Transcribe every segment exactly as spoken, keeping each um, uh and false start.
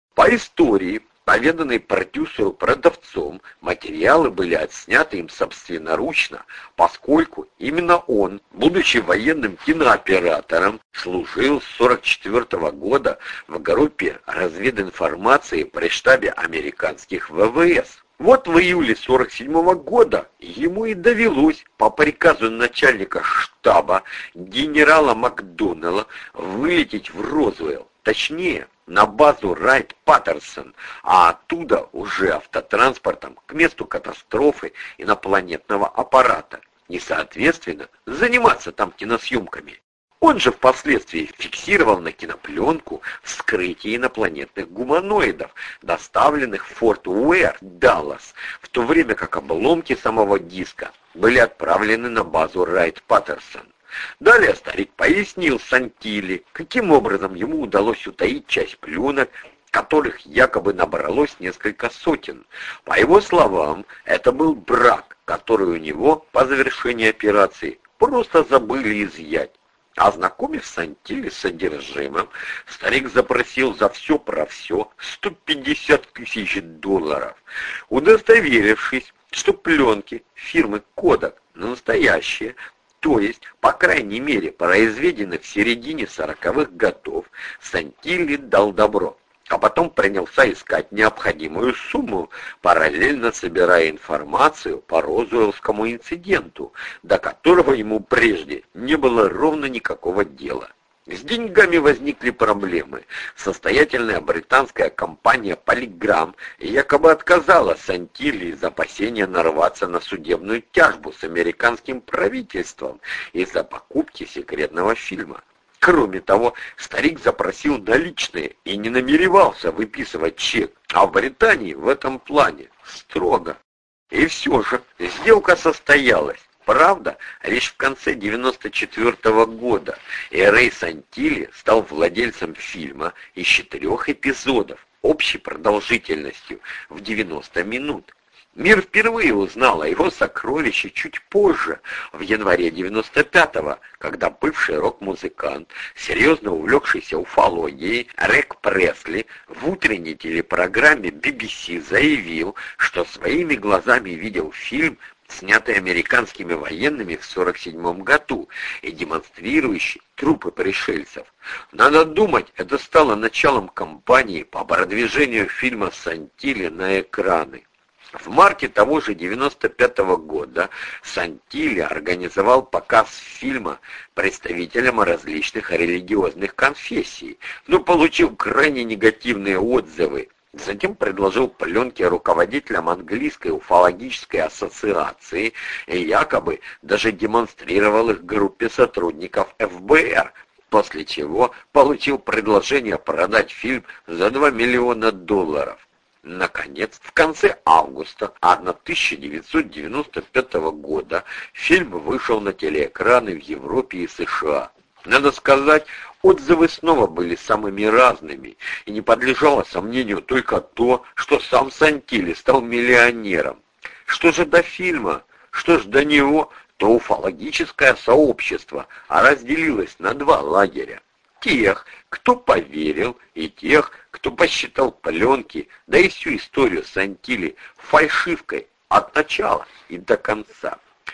По истории, поведанной продюсеру-продавцом, материалы были отсняты им собственноручно, поскольку именно он, будучи военным кинооператором, служил с сорок четвёртого года в группе развединформации при штабе американских вэ вэ эс. Вот в июле сорок седьмого года ему и довелось по приказу начальника штаба генерала Макдоналла вылететь в Розуэлл, точнее, на базу Райт-Паттерсон, а оттуда уже автотранспортом к месту катастрофы инопланетного аппарата и, соответственно, заниматься там киносъемками. Он же впоследствии фиксировал на кинопленку вскрытие инопланетных гуманоидов, доставленных в Форт Уэр, Даллас, в то время как обломки самого диска были отправлены на базу Райт-Паттерсон. Далее старик пояснил Сантилли, каким образом ему удалось утаить часть пленок, которых якобы набралось несколько сотен. По его словам, это был брак, который у него по завершении операции просто забыли изъять. Ознакомив Сантилли с содержимым, старик запросил за все про все сто пятьдесят тысяч долларов. Удостоверившись, что пленки фирмы Кодак настоящие, то есть, по крайней мере, произведены в середине сороковых годов, Сантилли дал добро, а потом принялся искать необходимую сумму, параллельно собирая информацию по Розуэллскому инциденту, до которого ему прежде не было ровно никакого дела. С деньгами возникли проблемы. Состоятельная британская компания «Полиграм» якобы отказала Сантилли из опасения нарваться на судебную тяжбу с американским правительством из-за покупки секретного фильма. Кроме того, старик запросил наличные и не намеревался выписывать чек, а в Британии в этом плане строго. И все же сделка состоялась. Правда, лишь в конце девяносто четвёртого года, и Рэй Сантилли стал владельцем фильма из четырех эпизодов общей продолжительностью в девяносто минут. Мир впервые узнал о его сокровище чуть позже, в январе девяносто пятого, когда бывший рок-музыкант, серьезно увлекшийся уфологией, Рэг Пресли в утренней телепрограмме би би си заявил, что своими глазами видел фильм, снятый американскими военными в сорок седьмом году и демонстрирующий трупы пришельцев. Надо думать, это стало началом кампании по продвижению фильма Сантилли на экраны. В марте того же девяносто пятого года Сантилли организовал показ фильма представителям различных религиозных конфессий, но получил крайне негативные отзывы. Затем предложил пленки руководителям английской уфологической ассоциации и якобы даже демонстрировал их группе сотрудников эф бэ эр, после чего получил предложение продать фильм за два миллиона долларов. Наконец, в конце августа тысяча девятьсот девяносто пятого года фильм вышел на телеэкраны в Европе и США. Надо сказать, отзывы снова были самыми разными, и не подлежало сомнению только то, что сам Сантилли стал миллионером. Что же до фильма, что же до него, то уфологическое сообщество разделилось на два лагеря. Тех, кто поверил, и тех, кто посчитал пленки, да и всю историю Сантилли фальшивкой от начала и до конца.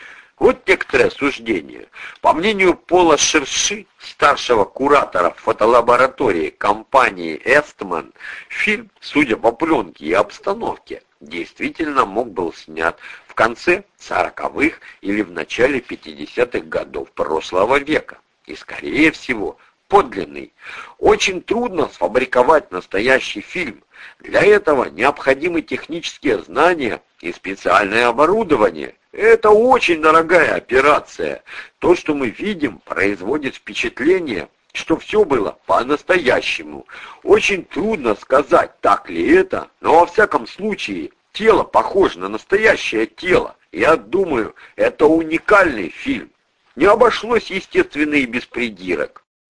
Вот некоторые суждения. По мнению Пола Шерши, старшего куратора фотолаборатории компании «Эстман», фильм, судя по пленке и обстановке, действительно мог был снят в конце сороковых или в начале пятидесятых годов прошлого века. И, скорее всего, подлинный. Очень трудно сфабриковать настоящий фильм. Для этого необходимы технические знания и специальное оборудование. Это очень дорогая операция. То, что мы видим, производит впечатление, что все было по-настоящему. Очень трудно сказать, так ли это, но во всяком случае тело похоже на настоящее тело. Я думаю, это уникальный фильм. Не обошлось, естественно, и без придирок.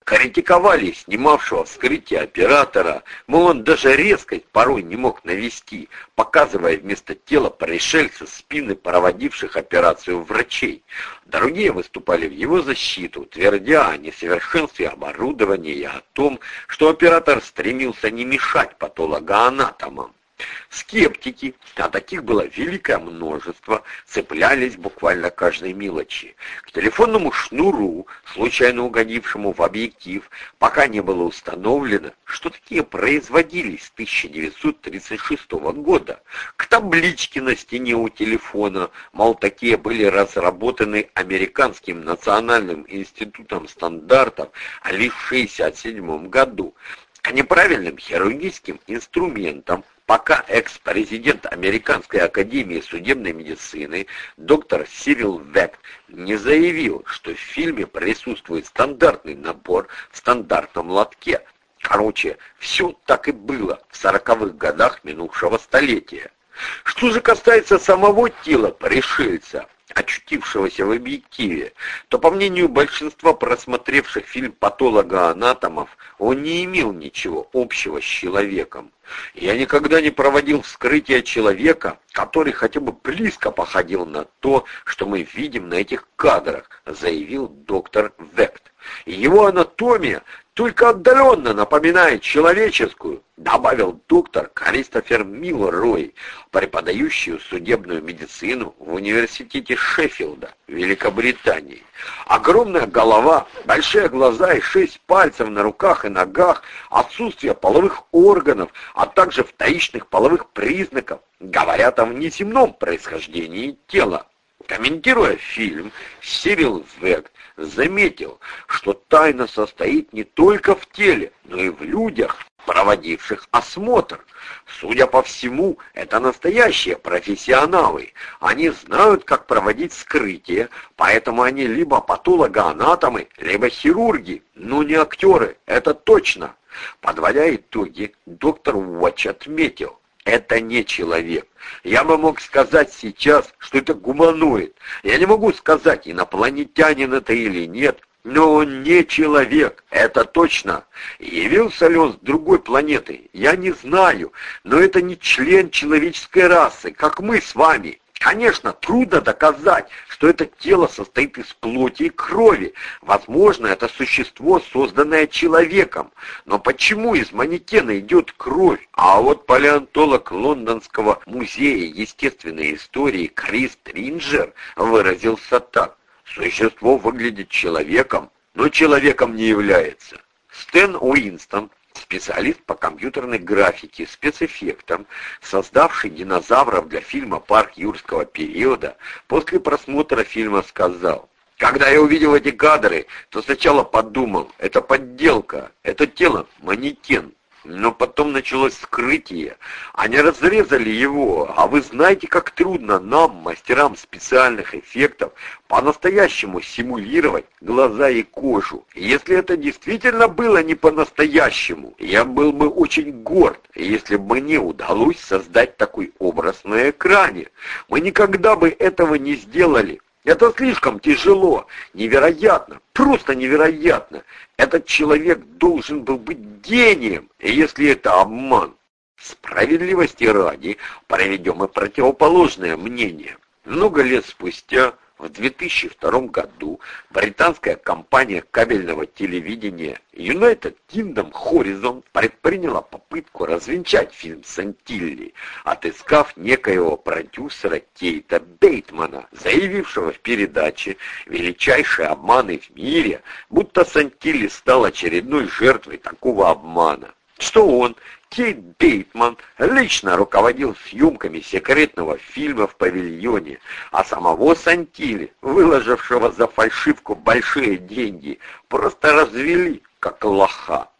Критиковали снимавшего вскрытие оператора, мол, он даже резкость порой не мог навести, показывая вместо тела пришельца спины проводивших операцию врачей. Другие выступали в его защиту, твердя о несовершенстве оборудования и о том, что оператор стремился не мешать патологоанатомам. Скептики, а таких было великое множество, цеплялись буквально каждой мелочи. К телефонному шнуру, случайно угодившему в объектив, пока не было установлено, что такие производились с тысяча девятьсот тридцать шестого года. К табличке на стене у телефона, мол, такие были разработаны Американским национальным институтом стандартов лишь в шестьдесят седьмом году. К неправильным хирургическим инструментам, пока экс-президент Американской академии судебной медицины доктор Сирил Вект не заявил, что в фильме присутствует стандартный набор в стандартном лотке. Короче, все так и было в сороковых годах минувшего столетия. Что же касается самого тела пришельца, очутившегося в объективе, то, по мнению большинства просмотревших фильм патологоанатомов, он не имел ничего общего с человеком. Я никогда не проводил вскрытие человека, который хотя бы близко походил на то, что мы видим на этих кадрах, заявил доктор Вект. Его анатомия только отдаленно напоминает человеческую, добавил доктор Кристофер Милрой, преподающий судебную медицину в университете Шеффилда, Великобритании. Огромная голова, большие глаза и шесть пальцев на руках и ногах, отсутствие половых органов, а также вторичных половых признаков говорят о внеземном происхождении тела. Комментируя фильм, Сирил Вект заметил, что тайна состоит не только в теле, но и в людях, проводивших осмотр. Судя по всему, это настоящие профессионалы. Они знают, как проводить вскрытие, поэтому они либо патологоанатомы, либо хирурги, но не актеры, это точно. Подводя итоги, доктор Уотч отметил: это не человек. Я бы мог сказать сейчас, что это гуманоид. Я не могу сказать, инопланетянин это или нет, но он не человек, это точно. Явился ли он с другой планеты, я не знаю, но это не член человеческой расы, как мы с вами. Конечно, трудно доказать, что это тело состоит из плоти и крови. Возможно, это существо, созданное человеком. Но почему из манекена идет кровь? А вот палеонтолог Лондонского музея естественной истории Крис Тринджер выразился так: существо выглядит человеком, но человеком не является. Стэн Уинстон, специалист по компьютерной графике, спецэффектам, создавший динозавров для фильма «Парк юрского периода», после просмотра фильма сказал: «Когда я увидел эти кадры, то сначала подумал, это подделка, это тело манекен. Но потом началось вскрытие. Они разрезали его, а вы знаете, как трудно нам, мастерам специальных эффектов, по-настоящему симулировать глаза и кожу. Если это действительно было не по-настоящему, я был бы очень горд, если бы мне удалось создать такой образ на экране. Мы никогда бы этого не сделали. Это слишком тяжело, невероятно, просто невероятно. Этот человек должен был быть гением, если это обман. Справедливости ради приведем и противоположное мнение. Много лет спустя, в две тысячи втором году, британская компания кабельного телевидения United Kingdom Horizon предприняла попытку развенчать фильм Сантилли, отыскав некоего продюсера Кейта Бейтмана, заявившего в передаче «Величайшие обманы в мире», будто Сантилли стал очередной жертвой такого обмана. Что он, Кейт Бейтман, лично руководил съемками секретного фильма в павильоне, а самого Сантилли, выложившего за фальшивку большие деньги, просто развели как лоха.